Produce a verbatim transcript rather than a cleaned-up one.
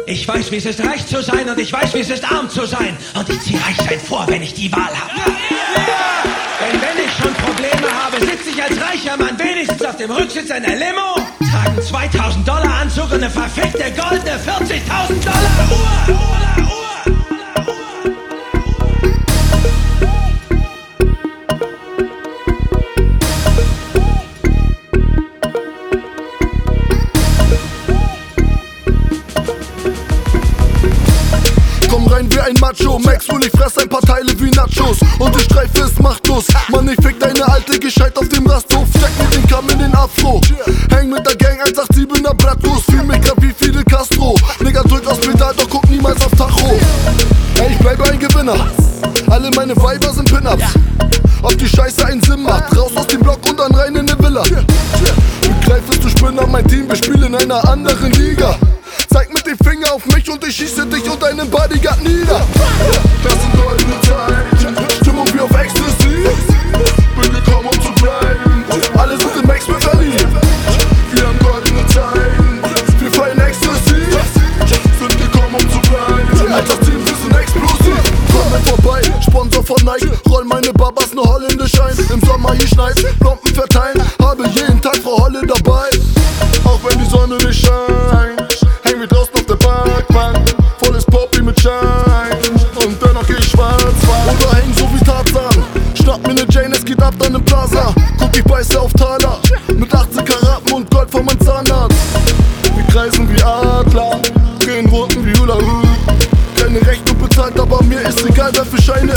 Ich weiß, wie es ist, reich zu sein, und ich weiß, wie es ist, arm zu sein. Und ich zieh Reichsein vor, wenn ich die Wahl habe. Ja, ja. Denn wenn ich schon Probleme habe, sitze ich als reicher Mann wenigstens auf dem Rücksitz einer Limo, trage einen zweitausend Dollar Anzug und eine verfickte goldene vierzigtausend Dollar Uhr. Uhr, Uhr. Komm rein wie ein Macho, Maxwell, ich fress ein paar Teile wie Nachos. Und die Streife ist machtlos. Mann, ich fick deine alte gescheit auf dem Rasthof. Steck mit den Kamm in den Afro. Häng mit der Gang eins acht siebener Bratwurst. Fühl mich grad wie Fidel Castro. Nigga, drück aufs Pedal, doch guck niemals auf Tacho. Ey, ich bleibe ein Gewinner. Alle meine Weiber sind Pin-Ups. Ob die Scheiße einen Sinn macht. Raus aus dem Block und dann rein in ne Villa. Begreifst du Spinner, mein Team, wir spielen in einer anderen Liga. Zeig mit dem Finger auf mich und ich schieße dich und deinen Bodyguard nieder. Das sind goldene Zeiten, Stimmung wie auf Ecstasy. Bin gekommen, um zu bleiben. Alle sind in Maxwell verliebt. Wir haben goldene Zeiten, wir feiern Ecstasy. Sind gekommen, um zu bleiben. Als das Team, wir sind explosiv. Komm mit vorbei, Sponsor von Nike. Roll meine Babas nur holländisch ein. Im Sommer hier schneit, Plomben verteilen. Habe jeden Tag Frau Holle dabei. Auch wenn die Sonne nicht scheint. Häng mir draußen auf der Parkbank, volles Poppy mit Schein. Und dennoch geh ich schwarz fahren. Oder häng so wie Tarzan. Schnapp mir ne Jane, es geht ab dann im Plaza. Guck, ich beiße auf Taler. Mit achtzehn Karaten und Gold von meinem Zahnarzt. Wir kreisen wie Adler, drehen Runden wie Hula Hoop. Keine Rechnung bezahlt, aber mir ist egal, wer für Scheine